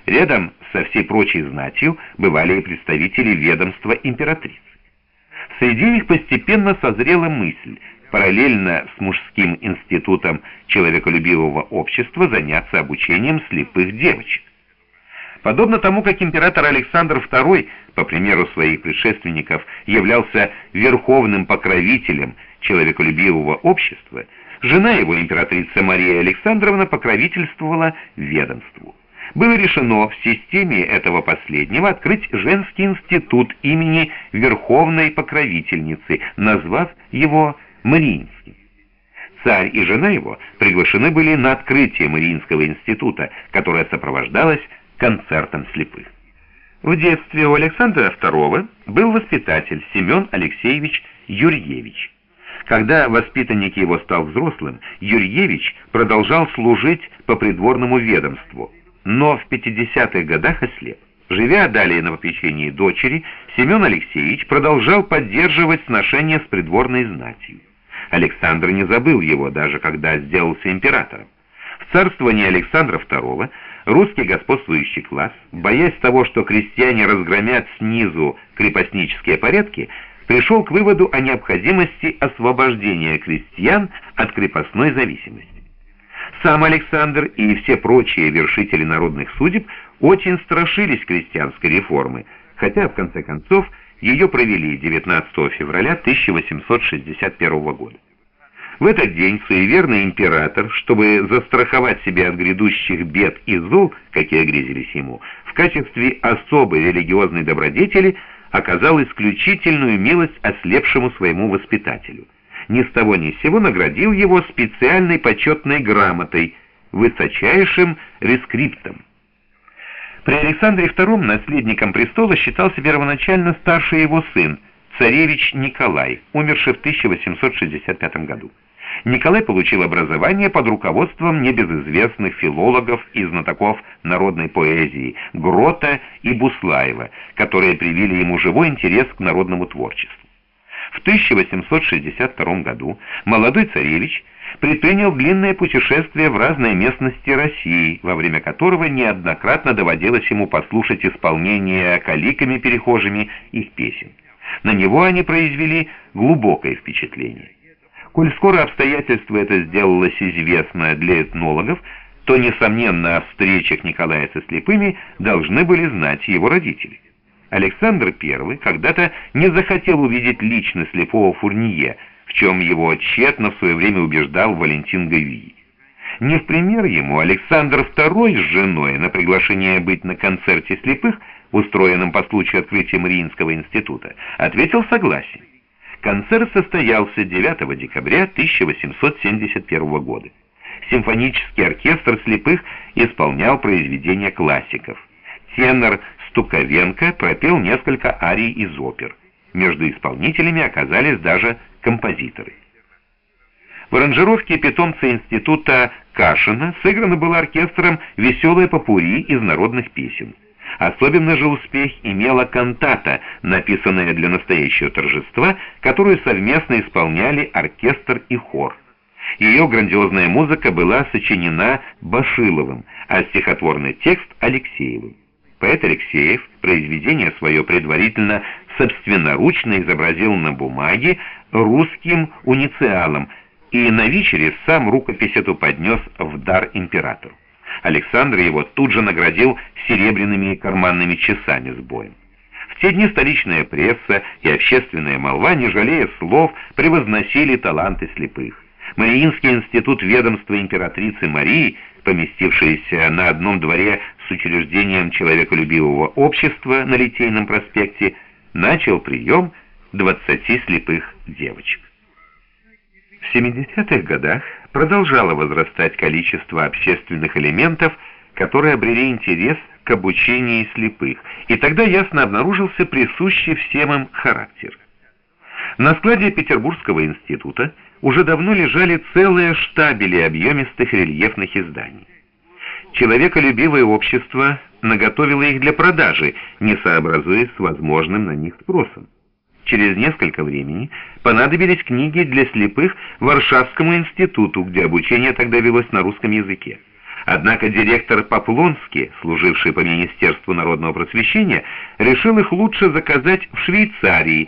Рядом со всей прочей знатью бывали и представители ведомства императрицы. Среди них постепенно созрела мысль параллельно с мужским институтом человеколюбивого общества заняться обучением слепых девочек. Подобно тому, как император Александр II, по примеру своих предшественников, являлся верховным покровителем человеколюбивого общества, жена его, императрица Мария Александровна, покровительствовала ведомству. Было решено в системе этого последнего открыть женский институт имени Верховной Покровительницы, назвав его Мариинским. Царь и жена его приглашены были на открытие Мариинского института, которое сопровождалось концертом слепых. В детстве у Александра II был воспитатель Семен Алексеевич Юрьевич. Когда воспитанник его стал взрослым, Юрьевич продолжал служить по придворному ведомству, но в 50-х годах ослеп. Живя далее на попечении дочери, Семен Алексеевич продолжал поддерживать сношения с придворной знатью. Александр не забыл его, даже когда сделался императором. В царствовании Александра II русский господствующий класс, боясь того, что крестьяне разгромят снизу крепостнические порядки, пришел к выводу о необходимости освобождения крестьян от крепостной зависимости. Сам Александр и все прочие вершители народных судеб очень страшились крестьянской реформы, хотя в конце концов ее провели 19 февраля 1861 года. В этот день суеверный император, чтобы застраховать себя от грядущих бед и зол, какие грезились ему, в качестве особой религиозной добродетели оказал исключительную милость ослепшему своему воспитателю. Ни с того ни с сего наградил его специальной почетной грамотой, высочайшим рескриптом. При Александре II наследником престола считался первоначально старший его сын, царевич Николай, умерший в 1865 году. Николай получил образование под руководством небезызвестных филологов и знатоков народной поэзии Грота и Буслаева, которые привили ему живой интерес к народному творчеству. В 1862 году молодой царевич предпринял длинное путешествие в разные местности России, во время которого неоднократно доводилось ему послушать исполнение каликами-перехожими их песен. На него они произвели глубокое впечатление. Коль скоро обстоятельство это сделалось известно для этнологов, то, несомненно, о встречах Николая со слепыми должны были знать его родители. Александр I когда-то не захотел увидеть лично слепого Фурнье, в чем его тщетно в свое время убеждал Валентин Говий. Не в пример ему Александр II с женой на приглашение быть на концерте слепых, устроенном по случаю открытия Мариинского института, ответил согласием. Концерт состоялся 9 декабря 1871 года. Симфонический оркестр слепых исполнял произведения классиков. Тенор Стуковенко пропел несколько арий из опер. Между исполнителями оказались даже композиторы. В аранжировке питомца института Кашина сыграно было оркестром веселое попурри из народных песен. Особенно же успех имела кантата, написанная для настоящего торжества, которую совместно исполняли оркестр и хор. Ее грандиозная музыка была сочинена Башиловым, а стихотворный текст — Алексеевым. Поэт Алексеев произведение свое предварительно собственноручно изобразил на бумаге русским унициалом, и на вечере сам рукопись эту поднес в дар императору. Александр его тут же наградил серебряными карманными часами с боем. В те дни столичная пресса и общественная молва, не жалея слов, превозносили таланты слепых. Мариинский институт ведомства императрицы Марии, поместившийся на одном дворе с учреждением человеколюбивого общества на Литейном проспекте, начал прием 20 слепых девочек. В 70-х годах продолжало возрастать количество общественных элементов, которые обрели интерес к обучению слепых, и тогда ясно обнаружился присущий всем им характер. На складе Петербургского института уже давно лежали целые штабели объемистых рельефных изданий. Человеколюбивое общество наготовило их для продажи, не сообразуясь с возможным на них спросом. Через несколько времени понадобились книги для слепых Варшавскому институту, где обучение тогда велось на русском языке. Однако директор Поплонский, служивший по Министерству народного просвещения, решил их лучше заказать в Швейцарии,